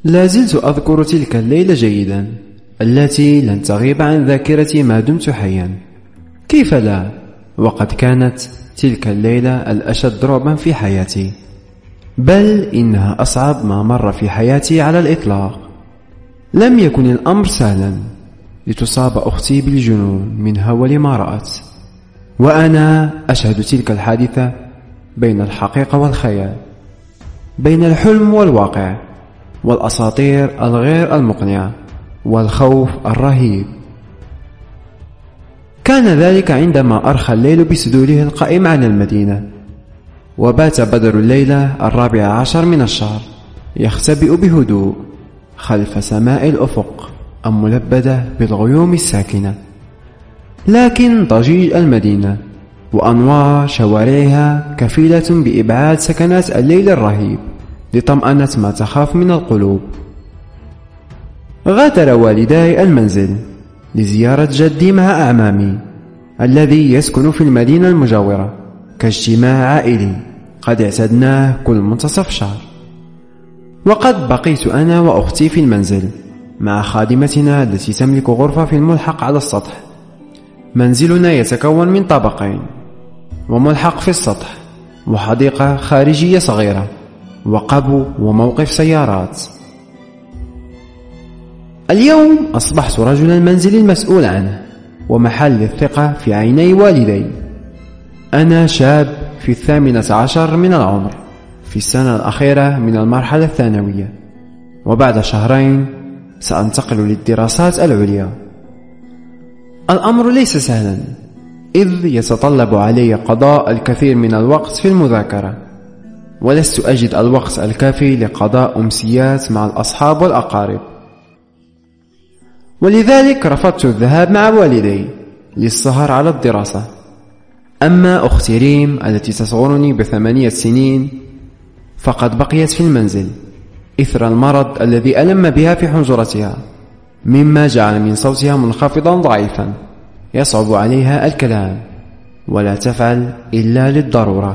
لا زلت أذكر تلك الليلة جيدا، التي لن تغيب عن ذاكرتي ما دمت حيا. كيف لا؟ وقد كانت تلك الليلة الأشد رعبا في حياتي، بل إنها أصعب ما مر في حياتي على الإطلاق. لم يكن الأمر سهلا لتصاب أختي بالجنون من هول ما رأت، وأنا أشهد تلك الحادثة بين الحقيقة والخيال، بين الحلم والواقع، والأساطير الغير المقنعة، والخوف الرهيب. كان ذلك عندما أرخى الليل بسدوله القائم على المدينة، وبات بدر الليلة 14 من الشهر يختبئ بهدوء خلف سماء الأفق الملبدة بالغيوم الساكنة. لكن ضجيج المدينة وأنوار شوارعها كفيلة بإبعاد سكنات الليل الرهيب لطمأنة ما تخاف من القلوب. غادر والداي المنزل لزيارة جدي مع أعمامي الذي يسكن في المدينة المجاورة كاجتماع عائلي قد اعتدناه كل منتصف شهر. وقد بقيت أنا وأختي في المنزل مع خادمتنا التي تملك غرفة في الملحق على السطح. منزلنا يتكون من طابقين وملحق في السطح وحديقة خارجية صغيرة وقبو وموقف سيارات. اليوم أصبحت رجل المنزل المسؤول عنه ومحل الثقة في عيني والدي. أنا شاب في 18 من العمر، في السنة الأخيرة من المرحلة الثانوية، وبعد شهرين سأنتقل للدراسات العليا. الأمر ليس سهلا، إذ يتطلب علي قضاء الكثير من الوقت في المذاكرة، ولست أجد الوقت الكافي لقضاء أمسيات مع الأصحاب والأقارب. ولذلك رفضت الذهاب مع والدي للسهر على الدراسة. أما أختي ريم التي تصغرني ب8 سنين فقد بقيت في المنزل إثر المرض الذي ألم بها في حنجرتها، مما جعل من صوتها منخفضا ضعيفا يصعب عليها الكلام، ولا تفعل إلا للضرورة.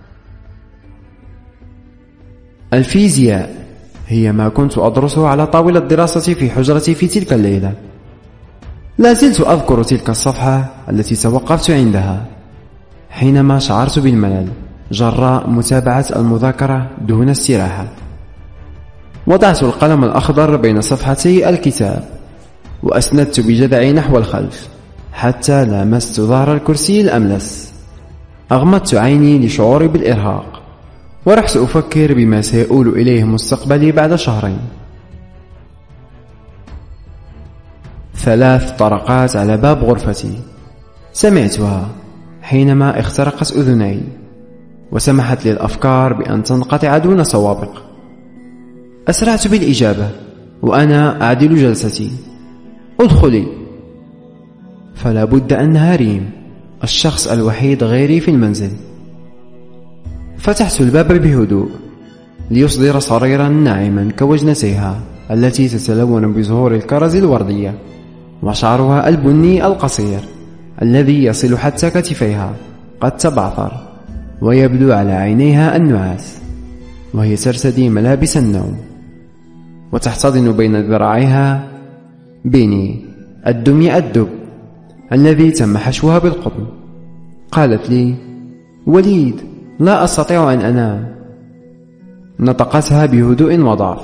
الفيزياء هي ما كنت أدرسه على طاولة الدراسة في حجرتي في تلك الليلة. لا زلت أذكر تلك الصفحة التي توقفت عندها حينما شعرت بالملل جراء متابعة المذاكرة دون استراحة. وضعت القلم الأخضر بين صفحتي الكتاب وأسندت بجذعي نحو الخلف حتى لامست ظهر الكرسي الأملس. أغمضت عيني لشعوري بالإرهاق، ورحت أفكر بما سيؤول إليه مستقبلي بعد شهرين. 3 طرقات على باب غرفتي، سمعتها حينما اخترقت أذني وسمحت للأفكار بأن تنقطع دون سوابق. أسرعت بالإجابة وأنا أعدل جلستي. ادخلي. فلا بد أنها ريم، الشخص الوحيد غيري في المنزل. فتحت الباب بهدوء ليصدر صريرا ناعما كوجنتيها التي تتلون بزهور الكرز الوردية، وشعرها البني القصير الذي يصل حتى كتفيها قد تبعثر، ويبدو على عينيها النعاس، وهي ترتدي ملابس النوم، وتحتضن بين ذراعيها بيني الدمي الدب الذي تم حشوها بالقطن. قالت لي: وليد، لا أستطيع أن أنام. نطقتها بهدوء وضعف.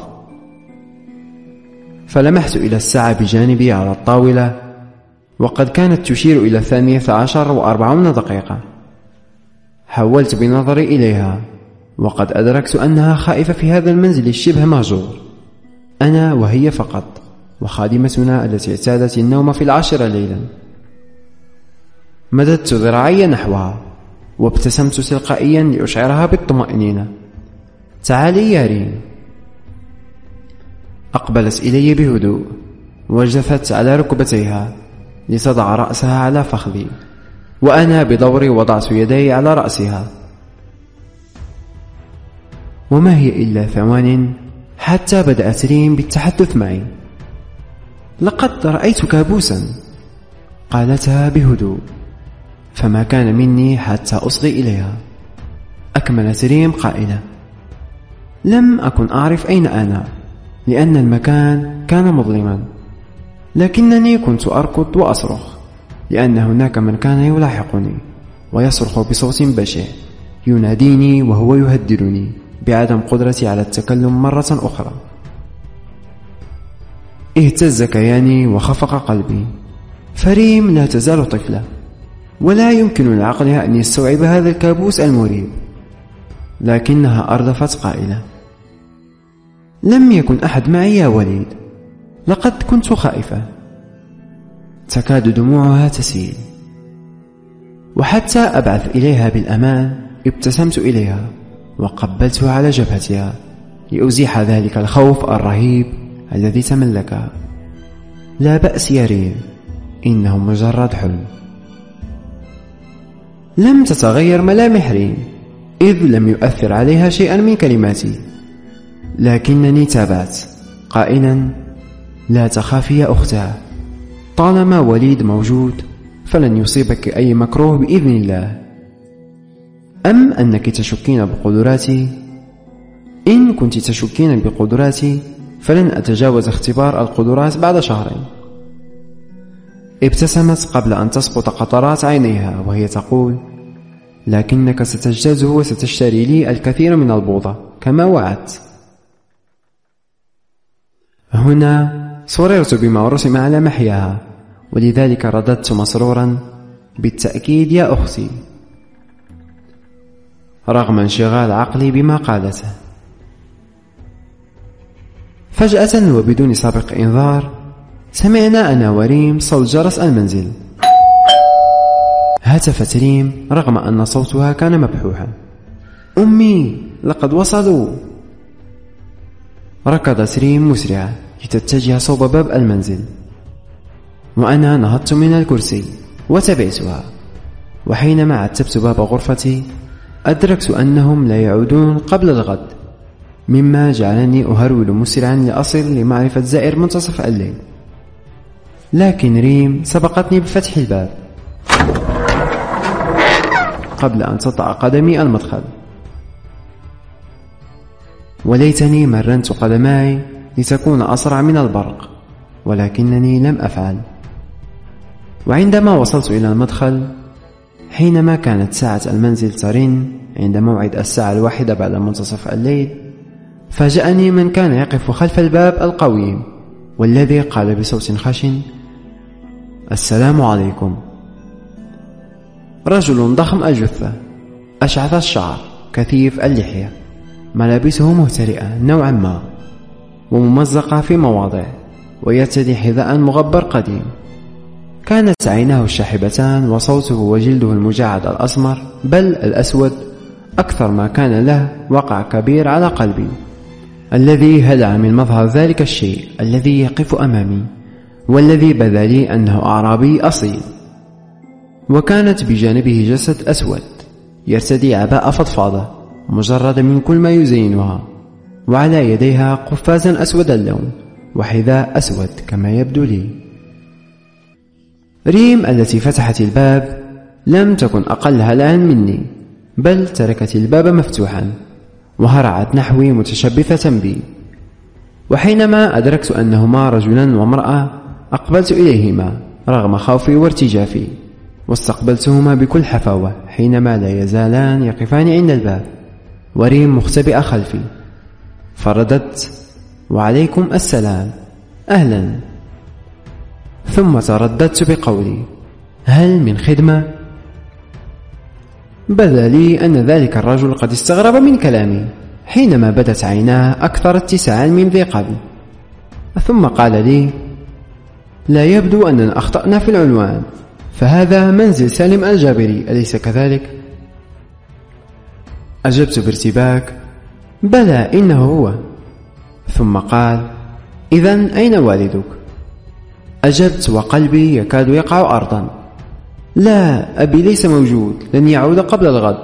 فلمحت إلى الساعة بجانبي على الطاولة، وقد كانت تشير إلى 12:04. حولت بنظري إليها، وقد أدركت أنها خائفة في هذا المنزل الشبه مهجور، أنا وهي فقط، وخادمتنا التي اعتادت النوم في 10 ليلا. مددت ذراعي نحوها وابتسمت تلقائيا لأشعرها بالطمأنينة. تعالي يا ريم. أقبلت إلي بهدوء وجثت على ركبتيها لتضع رأسها على فخذي، وأنا بدوري وضعت يدي على رأسها. وما هي إلا ثوان حتى بدأت ريم بالتحدث معي. لقد رأيت كابوسا، قالتها بهدوء، فما كان مني حتى أصغي إليها. أكملت ريم قائلة: لم أكن أعرف أين أنا، لأن المكان كان مظلما، لكنني كنت أركض وأصرخ لأن هناك من كان يلاحقني ويصرخ بصوت بشع يناديني وهو يهددني بعدم قدرتي على التكلم مرة أخرى. اهتز كياني وخفق قلبي، فريم لا تزال طفلة ولا يمكن لعقلها أن يستوعب هذا الكابوس المريب، لكنها أردفت قائلة: لم يكن أحد معي يا وليد، لقد كنت خائفة. تكاد دموعها تسيل، وحتى أبعث إليها بالأمان ابتسمت إليها وقبلتها على جبهتها لأزيح ذلك الخوف الرهيب الذي تملكها. لا بأس يا ريم، إنه مجرد حلم. لم تتغير ملامح ريم إذ لم يؤثر عليها شيئا من كلماتي، لكنني تابعت قائلا: لا تخافي يا أختاه، طالما وليد موجود فلن يصيبك أي مكروه بإذن الله. أم أنك تشكين بقدراتي؟ إن كنت تشكين بقدراتي فلن أتجاوز اختبار القدرات بعد شهرين. ابتسمت قبل أن تسقط قطرات عينيها وهي تقول: لكنك ستجتاز وستشتري لي الكثير من البوضة كما وعدت. هنا سررت بما رسم على محياها، ولذلك رددت مسرورا: بالتأكيد يا أختي، رغم انشغال عقلي بما قالته. فجأة وبدون سابق إنذار سمعنا أنا وريم صوت جرس المنزل. هتفت ريم رغم أن صوتها كان مبحوحا: أمي، لقد وصلوا. ركضت ريم مسرعة لتتجه صوب باب المنزل، وأنا نهضت من الكرسي وتبعتها. وحينما عتبت باب غرفتي أدركت أنهم لا يعودون قبل الغد، مما جعلني أهرول مسرعا لأصل لمعرفة زائر منتصف الليل. لكن ريم سبقتني بفتح الباب قبل أن تطأ قدمي المدخل، وليتني مرنت قدماي لتكون أسرع من البرق، ولكنني لم أفعل. وعندما وصلت إلى المدخل حينما كانت ساعة المنزل ترن عند موعد الساعة 1 بعد منتصف الليل، فاجأني من كان يقف خلف الباب القويم والذي قال بصوت خشن: السلام عليكم. رجل ضخم الجثة، أشعث الشعر، كثيف اللحية، ملابسه مهترئة نوعا ما وممزقة في مواضع، ويرتدي حذاء مغبر قديم. كانت عيناه الشاحبتان وصوته وجلده المجعد الأسمر بل الأسود أكثر ما كان له وقع كبير على قلبي، الذي هلع من مظهر ذلك الشيء الذي يقف أمامي والذي بدا لي أنه أعرابي أصيل. وكانت بجانبه جسد أسود يرتدي عباءة فضفاضة مجردة من كل ما يزينها، وعلى يديها قفازا أسود اللون وحذاء أسود كما يبدو لي. ريم التي فتحت الباب لم تكن أقل هلعا مني، بل تركت الباب مفتوحا وهرعت نحوي متشبثة بي. وحينما أدركت أنهما رجلا وامرأة أقبلت إليهما رغم خوفي وارتجافي، واستقبلتهما بكل حفاوة حينما لا يزالان يقفان عند الباب وريم مختبئة خلفي. فرددت: وعليكم السلام، أهلا. ثم ترددت بقولي: هل من خدمة؟ بدا لي أن ذلك الرجل قد استغرب من كلامي حينما بدت عيناه أكثر اتساعا من ذي قبل، ثم قال لي: لا يبدو أننا أخطأنا في العنوان، فهذا منزل سالم الجابري أليس كذلك؟ أجبت بارتباك: بلى، إنه هو. ثم قال: إذن أين والدك؟ أجبت وقلبي يكاد يقع أرضا: لا، أبي ليس موجود، لن يعود قبل الغد.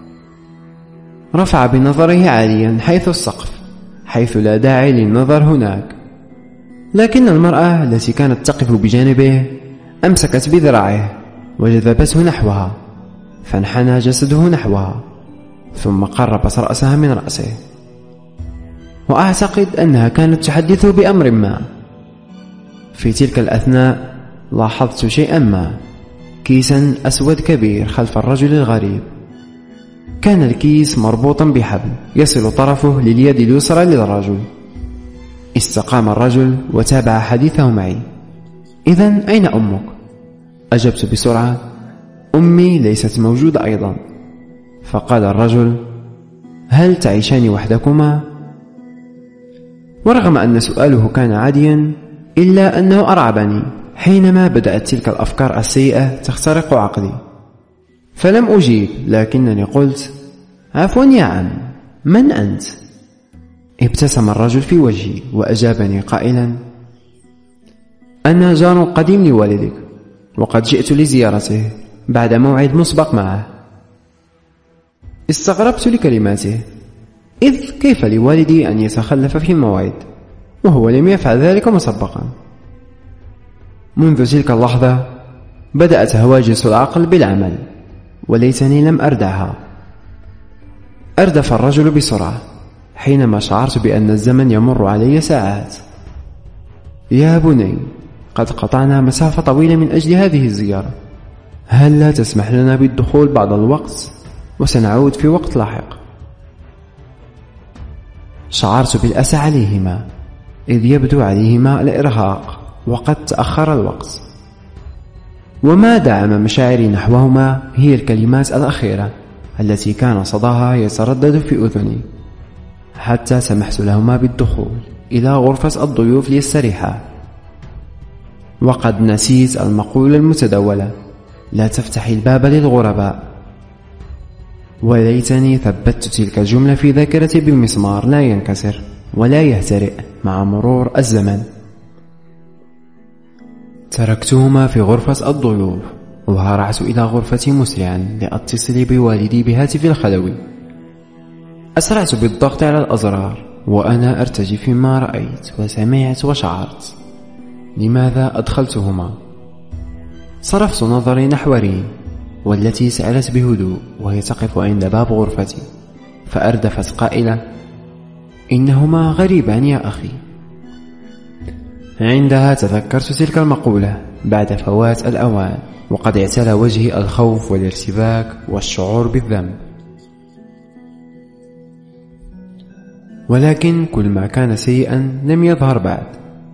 رفع بنظره عاليا حيث السقف، حيث لا داعي للنظر هناك، لكن المرأة التي كانت تقف بجانبه أمسكت بذراعه وجذبته نحوها، فانحنى جسده نحوها ثم قربت رأسها من رأسه. وأعتقد أنها كانت تحدثه بأمر ما. في تلك الأثناء لاحظت شيئا ما، كيسا أسود كبير خلف الرجل الغريب. كان الكيس مربوطا بحبل يصل طرفه لليد اليسرى للرجل. استقام الرجل وتابع حديثه معي. إذن أين أمك؟ أجبت بسرعة: أمي ليست موجودة أيضا. فقال الرجل: هل تعيشان وحدكما؟ ورغم أن سؤاله كان عاديا إلا أنه أرعبني حينما بدأت تلك الأفكار السيئة تخترق عقلي. فلم أجيب، لكنني قلت: عفوا يا عم، من أنت؟ ابتسم الرجل في وجهي وأجابني قائلا: أنا جار قديم لوالدك، وقد جئت لزيارته بعد موعد مسبق معه. استغربت لكلماته، إذ كيف لوالدي أن يتخلف في الموعد وهو لم يفعل ذلك مسبقا؟ منذ تلك اللحظة بدأت هواجس العقل بالعمل، وليتني لم أردعها. أردف الرجل بسرعة حينما شعرت بأن الزمن يمر علي ساعات. يا بني، قد قطعنا مسافة طويلة من أجل هذه الزيارة، هل لا تسمح لنا بالدخول بعد الوقت وسنعود في وقت لاحق؟ شعرت بالأسى عليهما، إذ يبدو عليهما الإرهاق وقد تأخر الوقت. وما دعم مشاعري نحوهما هي الكلمات الأخيرة التي كان صداها يتردد في أذني، حتى سمحت لهما بالدخول إلى غرفة الضيوف ليستريحا. وقد نسيت المقولة المتداولة: لا تفتحي الباب للغرباء. وليتني ثبت تلك الجملة في ذاكرتي بمسمار لا ينكسر ولا يهترئ مع مرور الزمن. تركتهما في غرفة الضيوف وهرعت إلى غرفتي مسرعا لأتصل بوالدي بهاتفي الخلوي. أسرعت بالضغط على الأزرار وأنا أرتجف مما رأيت وسمعت وشعرت. لماذا أدخلتهما؟ صرفت نظري نحو ريم، والتي سألت بهدوء وهي تقف عند باب غرفتي، فأردفت قائلة: إنهما غريبان يا أخي. عندها تذكرت تلك المقولة بعد فوات الأوان، وقد اعتلى وجهي الخوف والارتباك والشعور بالذنب. ولكن كل ما كان سيئا لم يظهر بعد.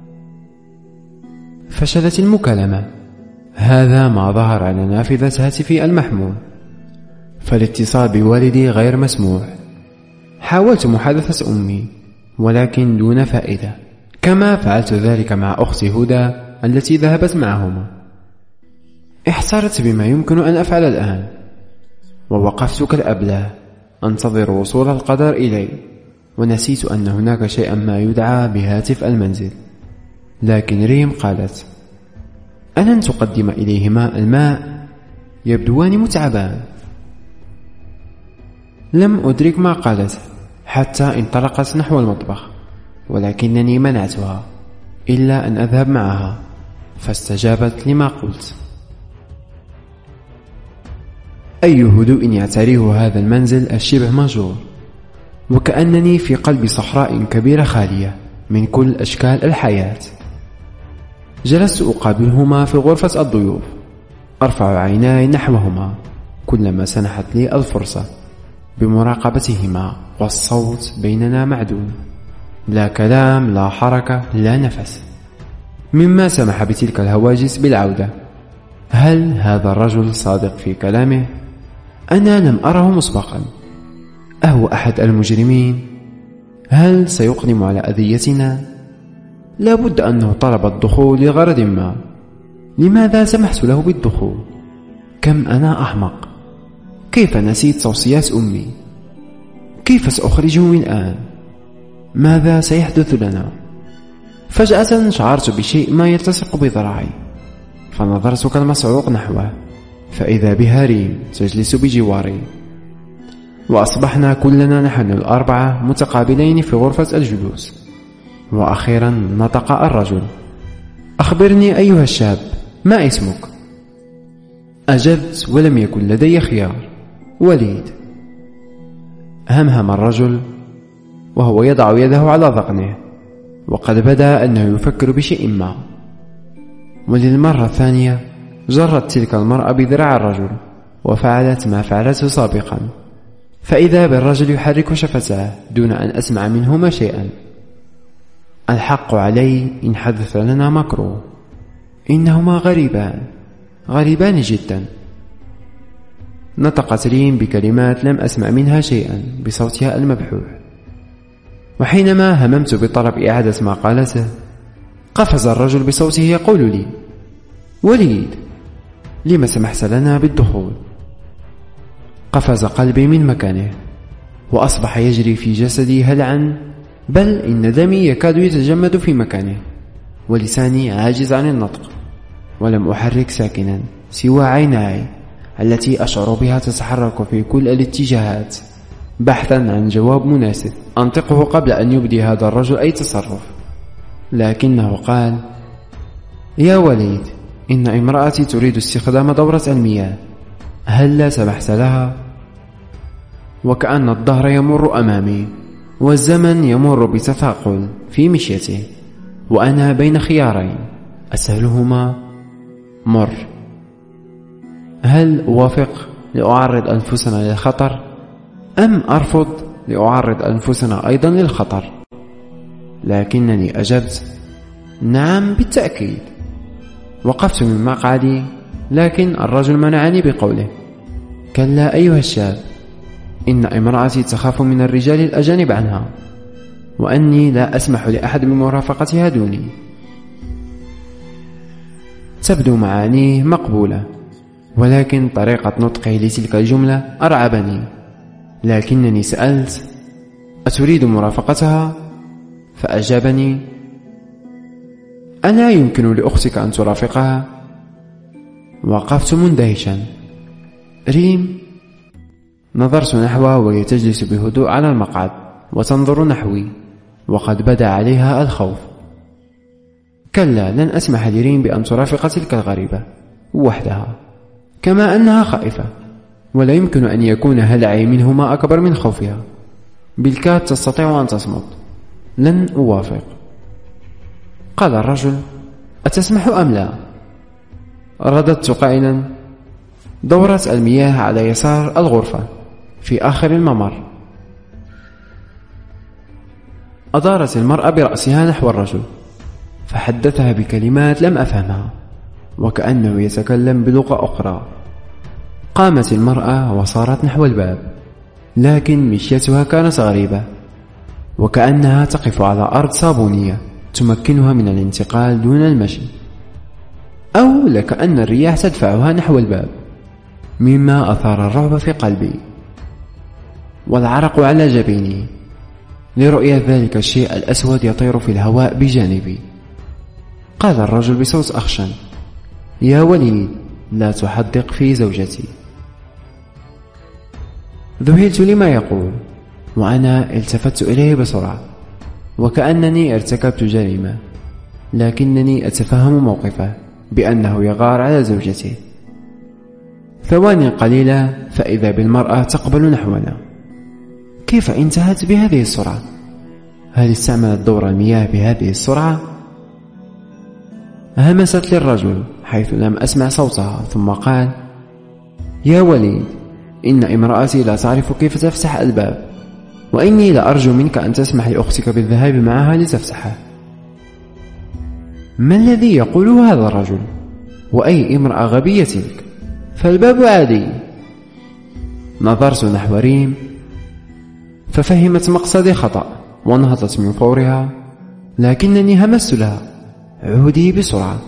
فشلت المكالمة، هذا ما ظهر على نافذة هاتفي المحمول، فالاتصال بوالدي غير مسموح. حاولت محادثة أمي ولكن دون فائدة، كما فعلت ذلك مع أختي هدى التي ذهبت معهما. احترت بما يمكن أن أفعل الآن، ووقفت كالأبله أنتظر وصول القدر إلي، ونسيت أن هناك شيئا ما يدعى بهاتف المنزل. لكن ريم قالت: ألن تقدم إليهما الماء؟ يبدوان متعبان. لم أدرك ما قالته حتى انطلقت نحو المطبخ، ولكنني منعتها إلا أن أذهب معها، فاستجابت لما قلت. أي هدوء يعتريه هذا المنزل الشبه مهجور، وكأنني في قلب صحراء كبيرة خالية من كل أشكال الحياة. جلست أقابلهما في غرفة الضيوف، أرفع عيناي نحوهما كلما سنحت لي الفرصة بمراقبتهما، والصوت بيننا معدوم، لا كلام لا حركة لا نفس، مما سمح بتلك الهواجس بالعودة. هل هذا الرجل صادق في كلامه؟ أنا لم أره مسبقا. أهو أحد المجرمين؟ هل سيقدم على أذيتنا؟ لا بد أنه طلب الدخول لغرض ما. لماذا سمحت له بالدخول؟ كم أنا أحمق! كيف نسيت توصيات أمي؟ كيف سأخرجه الآن؟ ماذا سيحدث لنا؟ فجأة شعرت بشيء ما يلتصق بذراعي، فنظرت كالمصعوق نحوه، فإذا بها ريم تجلس بجواري، وأصبحنا كلنا نحن الأربعة متقابلين في غرفة الجلوس. وأخيرا نطق الرجل: أخبرني أيها الشاب، ما اسمك؟ أجبت ولم يكن لدي خيار: وليد. همهم الرجل: وهو يضع يده على ذقنه، وقد بدا أنه يفكر بشيء ما. وللمرة الثانية جرت تلك المرأة بذراع الرجل وفعلت ما فعلته سابقا، فإذا بالرجل يحرك شفتاه دون أن أسمع منهما شيئا. الحق علي إن حدث لنا مكروه، إنهما غريبان جدا. نطقت ريم بكلمات لم أسمع منها شيئا بصوتها المبحوح، وحينما هممت بطلب إعادة ما قالته قفز الرجل بصوته يقول لي: وليد، لم سمحت لنا بالدخول؟ قفز قلبي من مكانه وأصبح يجري في جسدي هلعا، بل إن دمي يكاد يتجمد في مكانه، ولساني عاجز عن النطق، ولم أحرك ساكنا سوى عيناي التي أشعر بها تتحرك في كل الاتجاهات بحثا عن جواب مناسب أنطقه قبل أن يبدي هذا الرجل أي تصرف. لكنه قال: يا وليد، إن امرأتي تريد استخدام دورة المياه، هل لا سمحت لها؟ وكأن الدهر يمر أمامي والزمن يمر بتثاقل في مشيته، وأنا بين خيارين أسهلهما مر. هل أوافق لأعرض أنفسنا للخطر، أم أرفض لأعرض أنفسنا أيضا للخطر؟ لكنني أجبت: نعم بالتأكيد. وقفت من مقعدي، لكن الرجل منعني بقوله: كلا أيها الشاب، إن امرأتي تخاف من الرجال الأجانب عنها، وأني لا أسمح لأحد بمرافقتها دوني. تبدو معانيه مقبولة، ولكن طريقة نطقه لتلك الجملة أرعبني. لكنني سألت: أتريد مرافقتها؟ فأجابني: ألا يمكن لأختك أن ترافقها؟ وقفت مندهشا. ريم. نظرت نحوها وهي تجلس بهدوء على المقعد وتنظر نحوي، وقد بدا عليها الخوف. كلا، لن أسمح لريم بأن ترافق تلك الغريبة وحدها، كما أنها خائفة، ولا يمكن أن يكون هلعي منهما أكبر من خوفها. بالكاد تستطيع أن تصمت. لن أوافق. قال الرجل: أتسمح أم لا؟ رددت قائلا: دورة المياه على يسار الغرفة في آخر الممر. أدارت المرأة برأسها نحو الرجل فحدثها بكلمات لم أفهمها، وكأنه يتكلم بلغة أخرى. قامت المرأة وصارت نحو الباب، لكن مشيتها كانت غريبة، وكأنها تقف على أرض صابونية تمكنها من الانتقال دون المشي، أو لكأن الرياح تدفعها نحو الباب، مما أثار الرعب في قلبي والعرق على جبيني لرؤية ذلك الشيء الأسود يطير في الهواء بجانبي. قال الرجل بصوت أخشن: يا وليد، لا تحدق في زوجتي. ذهلت لما يقول، وأنا التفت إليه بسرعة وكأنني ارتكبت جريمة، لكنني أتفهم موقفه بأنه يغار على زوجته. ثواني قليلة فإذا بالمرأة تقبل نحونا. كيف انتهت بهذه السرعة؟ هل استعملت دور المياه بهذه السرعة؟ همست للرجل حيث لم أسمع صوتها، ثم قال: يا وليد، إن امرأتي لا تعرف كيف تفتح الباب، وإني لأرجو منك أن تسمح لأختك بالذهاب معها لتفتحه. ما الذي يقوله هذا الرجل؟ وأي امرأة غبية تلك؟ فالباب عادي. نظرت نحو ريم ففهمت مقصدي خطأ ونهضت من فورها، لكنني همست لها: عودي بسرعة.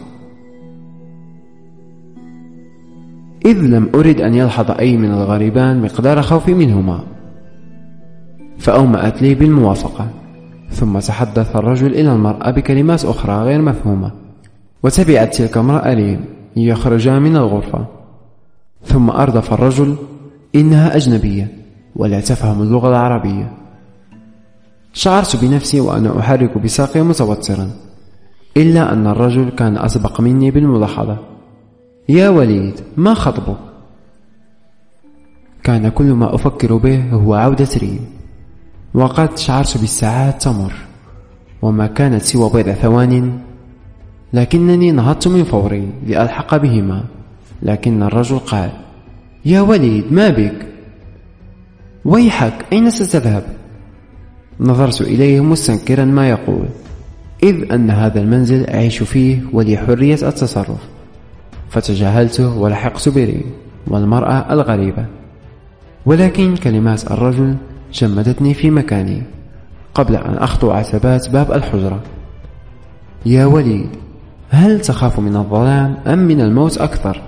إذ لم أرد أن يلحظ أي من الغريبان مقدار خوفي منهما، فأومأت لي بالموافقة. ثم تحدث الرجل إلى المرأة بكلمات أخرى غير مفهومة، وتبعت تلك المرأة لي ليخرجا من الغرفة. ثم أردف الرجل: إنها أجنبية ولا تفهم اللغة العربية. شعرت بنفسي وأنا أحرك بساقي متوترا، إلا أن الرجل كان أسبق مني بالملاحظة. يا وليد، ما خطبك؟ كان كل ما أفكر به هو عودة ريم. وقد شعرت بالساعات تمر وما كانت سوى بضع ثوان، لكنني نهضت من فوري لألحق بهما. لكن الرجل قال: يا وليد، ما بك؟ ويحك، أين ستذهب؟ نظرت إليه مستنكرا ما يقول، إذ أن هذا المنزل أعيش فيه ولي حرية التصرف. فتجاهلته ولحقت بريم والمرأة الغريبة، ولكن كلمات الرجل جمدتني في مكاني قبل أن أخطو عتبات باب الحجرة. يا وليد، هل تخاف من الظلام أم من الموت أكثر؟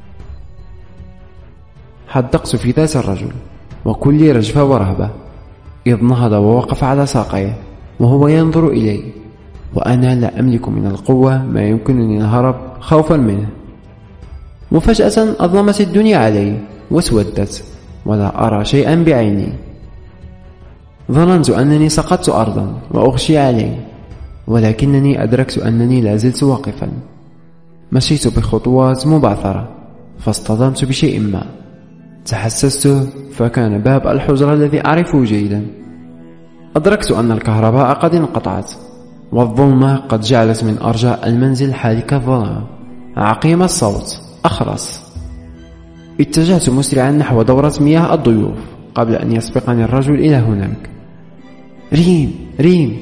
حدقت في ذات الرجل وكلي رجفة ورهبة، إذ نهض ووقف على ساقيه وهو ينظر إلي، وأنا لا أملك من القوة ما يمكنني الهرب خوفا منه. وفجأة أظلمت الدنيا علي واسودت ولا أرى شيئا بعيني. ظننت أنني سقطت أرضا وأغشي علي، ولكنني أدركت أنني لا زلت واقفا. مشيت بخطوات مبعثرة فاصطدمت بشيء ما، تحسست فكان باب الحجرة الذي أعرفه جيدا. أدركت أن الكهرباء قد انقطعت والظلمة قد جعلت من أرجاء المنزل حالك الظلام. عقيم الصوت أخرس. اتجهت مسرعا نحو دورة مياه الضيوف قبل أن يسبقني الرجل إلى هناك. ريم، ريم،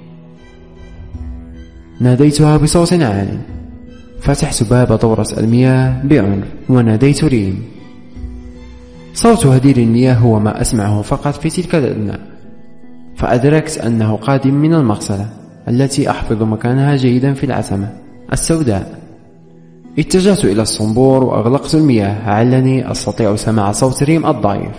ناديتها بصوت عال. فتحت باب دورة المياه بعنف وناديت ريم. صوت هدير المياه هو ما أسمعه فقط في تلك الأثناء، فأدركت أنه قادم من المغسلة التي أحفظ مكانها جيدا في العتمة السوداء. اتجهت إلى الصنبور وأغلقت المياه علني أستطيع سماع صوت ريم الضعيف.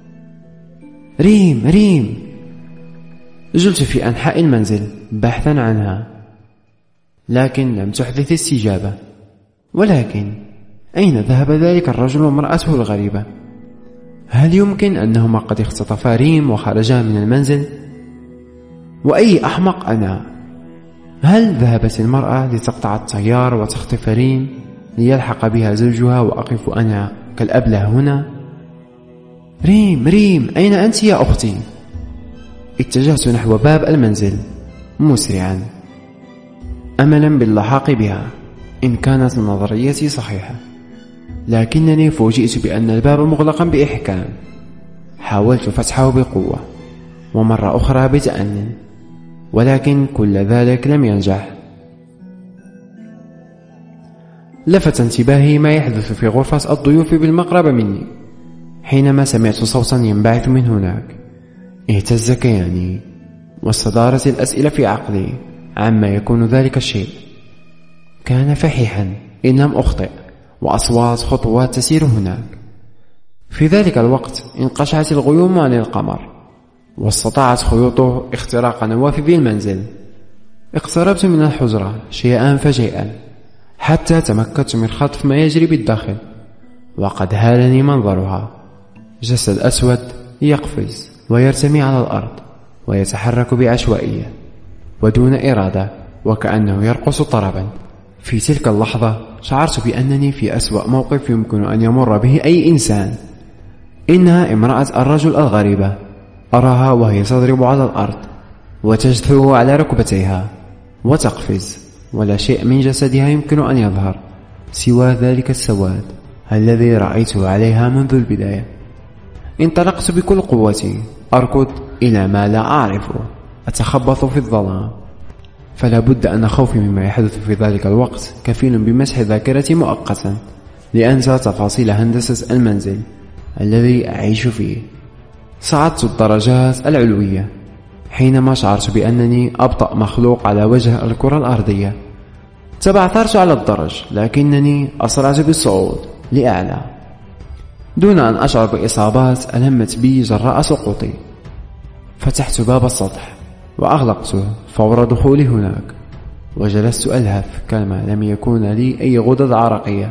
ريم، ريم. جلت في أنحاء المنزل بحثا عنها، لكن لم تحدث استجابة. ولكن أين ذهب ذلك الرجل وامرأته الغريبة؟ هل يمكن أنهما قد اختطفا ريم وخرجا من المنزل؟ وأي أحمق أنا! هل ذهبت المرأة لتقطع التيار وتخطف ريم ليلحق بها زوجها وأقف أنا كالأبله هنا؟ ريم، ريم، أين أنت يا أختي؟ اتجهت نحو باب المنزل مسرعا أملا باللحاق بها إن كانت نظريتي صحيحة، لكنني فوجئت بأن الباب مغلقا بإحكام. حاولت فتحه بقوة ومرة أخرى بتأني، ولكن كل ذلك لم ينجح. لفت انتباهي ما يحدث في غرفة الضيوف بالمقرب مني حينما سمعت صوتا ينبعث من هناك. اهتز كياني واستدارت الأسئلة في عقلي عما يكون ذلك الشيء. كان فحيحا إن لم أخطئ، وأصوات خطوات تسير هناك. في ذلك الوقت انقشعت الغيوم عن القمر، واستطاعت خيوطه اختراق نوافذ المنزل. اقتربت من الحجرة شيئا فشيئا حتى تمكنت من خطف ما يجري بالداخل، وقد هالني منظرها. جسد أسود يقفز ويرتمي على الأرض ويتحرك بعشوائية ودون إرادة وكأنه يرقص طربا. في تلك اللحظة شعرت بأنني في أسوأ موقف يمكن أن يمر به أي إنسان. إنها امرأة الرجل الغريبة. أراها وهي تضرب على الأرض وتجثو على ركبتيها وتقفز، ولا شيء من جسدها يمكن أن يظهر سوى ذلك السواد الذي رأيته عليها منذ البداية. انطلقت بكل قوتي أركض إلى ما لا أعرفه، أتخبط في الظلام. فلا بد أن خوفي مما يحدث في ذلك الوقت كفيل بمسح ذاكرتي مؤقتا لأنسى تفاصيل هندسة المنزل الذي أعيش فيه. صعدت الدرجات العلوية حينما شعرت بأنني أبطأ مخلوق على وجه الكرة الأرضية. تبعثرت على الدرج، لكنني أسرعت بالصعود لأعلى دون أن أشعر بإصابات ألمت بي جراء سقوطي. فتحت باب السطح وأغلقته فور دخولي هناك، وجلست ألهث كما لم يكون لي أي غدد عرقية.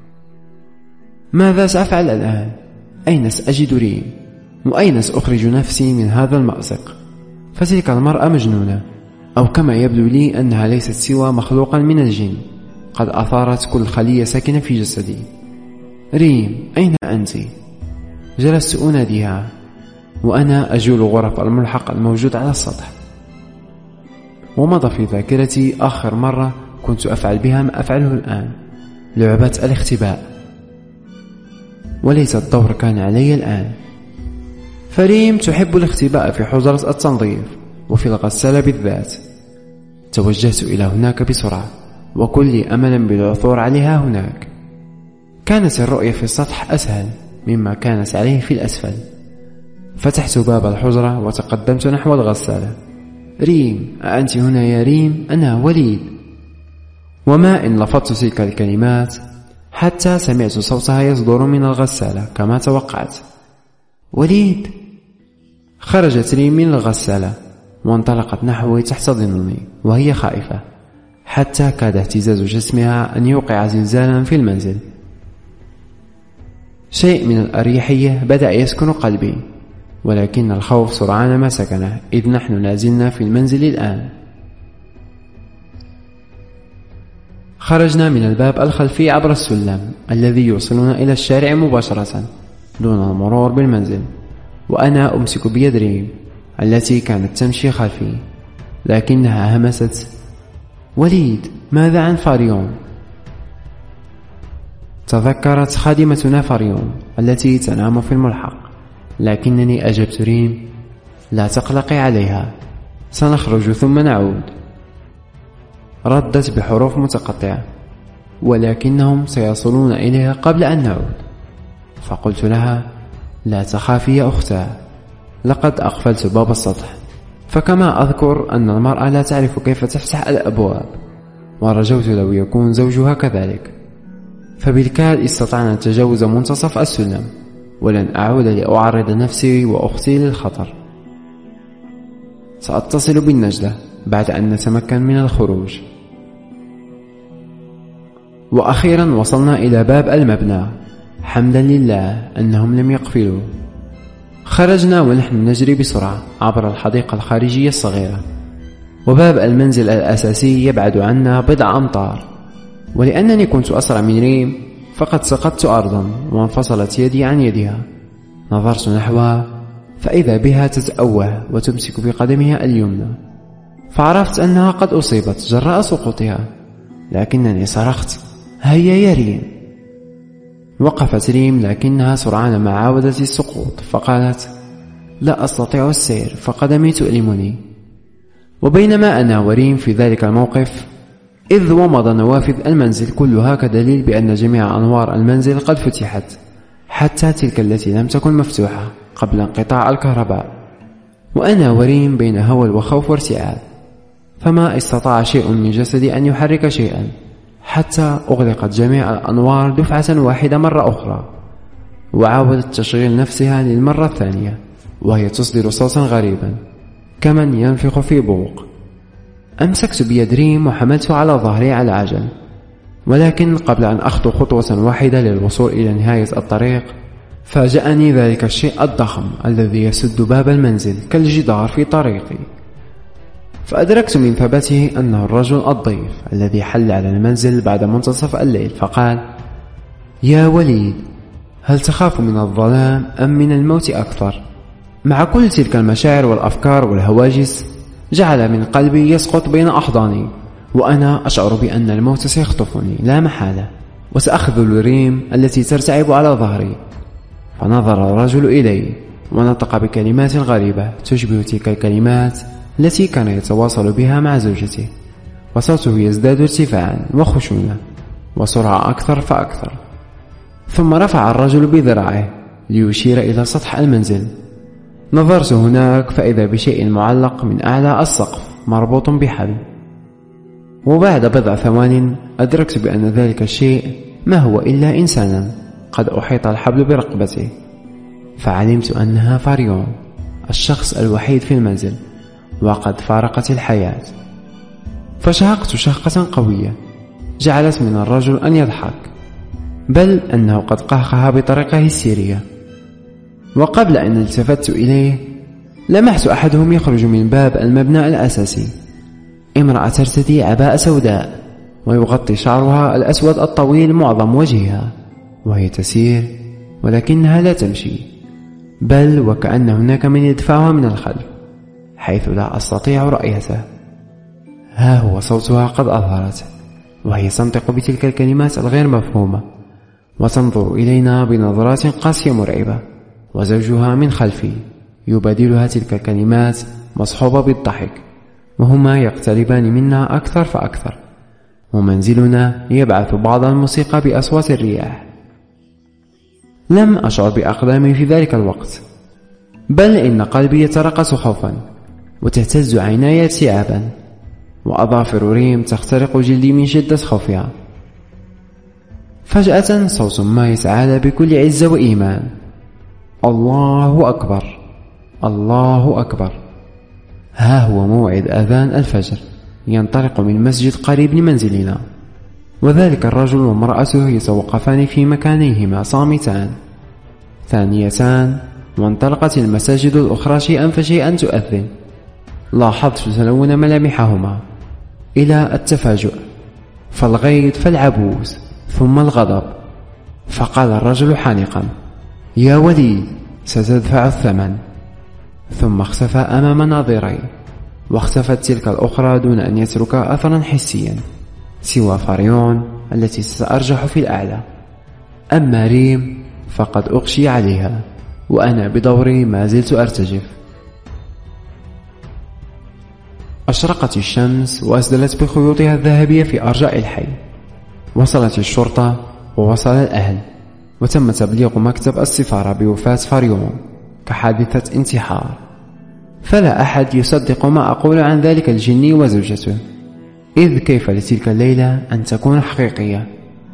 ماذا سأفعل الآن؟ أين سأجد ريم؟ وأين سأخرج نفسي من هذا المأزق؟ فتلك المرأة مجنونة، أو كما يبدو لي أنها ليست سوى مخلوقا من الجن قد أثارت كل خلية ساكنة في جسدي. ريم، أين أنت؟ جلست أناديها وأنا أجول غرف الملحق الموجود على السطح. ومضى في ذاكرتي آخر مرة كنت أفعل بها ما أفعله الآن، لعبة الاختباء، وليس الدور كان علي الآن. فريم تحب الاختباء في حجرة التنظيف وفي الغسالة بالذات. توجهت إلى هناك بسرعة وكلي أملا بالعثور عليها هناك. كانت الرؤية في السطح أسهل مما كانت عليه في الأسفل. فتحت باب الحجرة وتقدمت نحو الغسالة. ريم، أأنت هنا يا ريم؟ أنا وليد. وما إن لفظت تلك الكلمات حتى سمعت صوتها يصدر من الغسالة كما توقعت. وليد. خرجت ريم من الغسالة وانطلقت نحوي تحتضنني وهي خائفة، حتى كاد اهتزاز جسمها أن يوقع زلزالا في المنزل. شيء من الأريحية بدأ يسكن قلبي، ولكن الخوف سرعان ما سكنه، إذ نحن لازلنا في المنزل الآن. خرجنا من الباب الخلفي عبر السلم الذي يوصلنا إلى الشارع مباشرة دون المرور بالمنزل، وأنا أمسك بيد ريم التي كانت تمشي خلفي، لكنها همست: وليد، ماذا عن فاريون؟ تذكرت خادمتنا فاريون التي تنام في الملحق، لكنني أجبت ريم: لا تقلقي عليها، سنخرج ثم نعود. ردت بحروف متقطعة: ولكنهم سيصلون إليها قبل أن نعود. فقلت لها: لا تخافي يا أختاه، لقد أقفلت باب السطح. فكما أذكر أن المرأة لا تعرف كيف تفتح الأبواب، ورجوت لو يكون زوجها كذلك. فبالكاد استطعنا تجاوز منتصف السلم، ولن أعود لأعرض نفسي وأختي للخطر. سأتصل بالنجدة بعد أن نتمكن من الخروج. وأخيرا وصلنا إلى باب المبنى، حمدا لله أنهم لم يقفلوا. خرجنا ونحن نجري بسرعة عبر الحديقة الخارجية الصغيرة، وباب المنزل الأساسي يبعد عنا بضع أمتار. ولأنني كنت أسرع من ريم فقد سقطت أرضا وانفصلت يدي عن يدها. نظرت نحوها فإذا بها تتأوه وتمسك بقدمها اليمنى، فعرفت أنها قد أصيبت جراء سقوطها، لكنني صرخت: هيا يا ريم. وقفت ريم، لكنها سرعان ما عاودت السقوط، فقالت: لا أستطيع السير فقدمي تؤلمني. وبينما أنا وريم في ذلك الموقف، إذ ومض نوافذ المنزل كلها كدليل بأن جميع أنوار المنزل قد فتحت، حتى تلك التي لم تكن مفتوحة قبل انقطاع الكهرباء. وأنا وريم بين هول وخوف وارتعاد، فما استطاع شيء من جسدي أن يحرك شيئا، حتى أغلقت جميع الأنوار دفعة واحدة مرة أخرى، وعاودت تشغيل نفسها للمرة الثانية، وهي تصدر صوتا غريبا كمن ينفخ في بوق. أمسكت بيد ريم وحملت على ظهري على عجل، ولكن قبل أن أخطو خطوة واحدة للوصول إلى نهاية الطريق، فاجأني ذلك الشيء الضخم الذي يسد باب المنزل كالجدار في طريقي. فأدركت من ثباته أنه الرجل الضيف الذي حل على المنزل بعد منتصف الليل، فقال: يا وليد، هل تخاف من الظلام أم من الموت أكثر؟ مع كل تلك المشاعر والأفكار والهواجس، جعل من قلبي يسقط بين أحضاني، وأنا أشعر بأن الموت سيخطفني لا محالة، وسأخذل ريم التي ترتعب على ظهري. فنظر الرجل إلي ونطق بكلمات غريبة تشبه تلك الكلمات التي كان يتواصل بها مع زوجته، وصوته يزداد ارتفاعا وخشونة وسرعة أكثر فأكثر. ثم رفع الرجل بذراعه ليشير إلى سطح المنزل. نظرت هناك فإذا بشيء معلق من أعلى السقف مربوط بحبل، وبعد بضع ثوان أدركت بأن ذلك الشيء ما هو إلا إنسانا قد أحيط الحبل برقبته، فعلمت أنها فاريون، الشخص الوحيد في المنزل وقد فارقت الحياة. فشهقت شهقة قوية جعلت من الرجل أن يضحك، بل أنه قد قهقه بطريقة هستيرية. وقبل أن التفت إليه لمحت أحدهم يخرج من باب المبنى الأساسي، امرأة ترتدي عباءة سوداء ويغطي شعرها الأسود الطويل معظم وجهها، وهي تسير ولكنها لا تمشي، بل وكأن هناك من يدفعها من الخلف حيث لا أستطيع رؤيته. ها هو صوتها قد أظهرت، وهي تنطق بتلك الكلمات الغير مفهومة، وتنظر إلينا بنظرات قاسية مرعبة، وزوجها من خلفي يبادلها تلك الكلمات مصحوبة بالضحك، وهما يقتربان منا أكثر فأكثر، ومنزلنا يبعث بعض الموسيقى بأصوات الرياح. لم أشعر بأقدامي في ذلك الوقت، بل إن قلبي يترقص خوفا، وتهتز عيناي ارتعابا، وأظافر ريم تخترق جلدي من شدة خوفها. فجأة صوت ما يتعالى بكل عزة وإيمان: الله أكبر، الله أكبر. ها هو موعد أذان الفجر ينطلق من مسجد قريب لمنزلنا، وذلك الرجل وامرأته يتوقفان في مكانيهما صامتان ثانيتان، وانطلقت المساجد الأخرى شيئا فشيئا تؤذن. لاحظت تلون ملامحهما إلى التفاجؤ، فالغيظ فالعبوس ثم الغضب. فقال الرجل حانقا: يا وليد، ستدفع الثمن. ثم اختفى أمام ناظري، واختفت تلك الأخرى دون أن يترك أثرا حسيا سوى فريون التي ستأرجح في الأعلى. أما ريم فقد أغشي عليها، وأنا بدوري ما زلت أرتجف. أشرقت الشمس وأسدلت بخيوطها الذهبية في أرجاء الحي. وصلت الشرطة ووصل الأهل، وتم تبليغ مكتب السفارة بوفاة فريون كحادثة انتحار. فلا أحد يصدق ما أقول عن ذلك الجني وزوجته، إذ كيف لتلك الليلة أن تكون حقيقية؟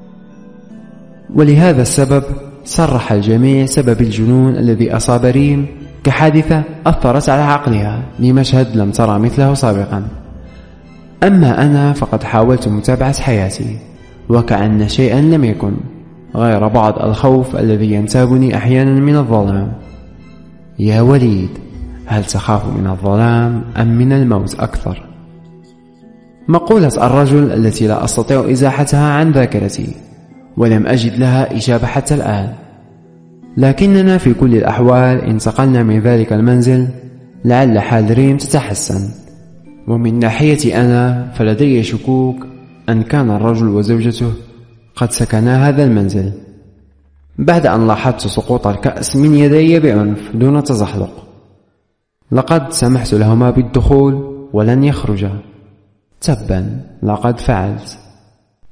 ولهذا السبب صرح الجميع سبب الجنون الذي أصاب ريم كحادثة أثرت على عقلها لمشهد لم ترى مثله سابقا. أما أنا فقد حاولت متابعة حياتي وكأن شيئا لم يكن غير بعض الخوف الذي ينتابني أحيانا من الظلام. يا وليد، هل تخاف من الظلام أم من الموت أكثر؟ مقولة الرجل التي لا أستطيع إزاحتها عن ذاكرتي، ولم أجد لها إجابة حتى الآن. لكننا في كل الأحوال انتقلنا من ذلك المنزل لعل حال ريم تتحسن. ومن ناحيتي أنا فلدي شكوك أن كان الرجل وزوجته قد سكنا هذا المنزل بعد أن لاحظت سقوط الكأس من يدي بعنف دون تزحلق. لقد سمحت لهما بالدخول ولن يخرجا. تبا، لقد فعلت.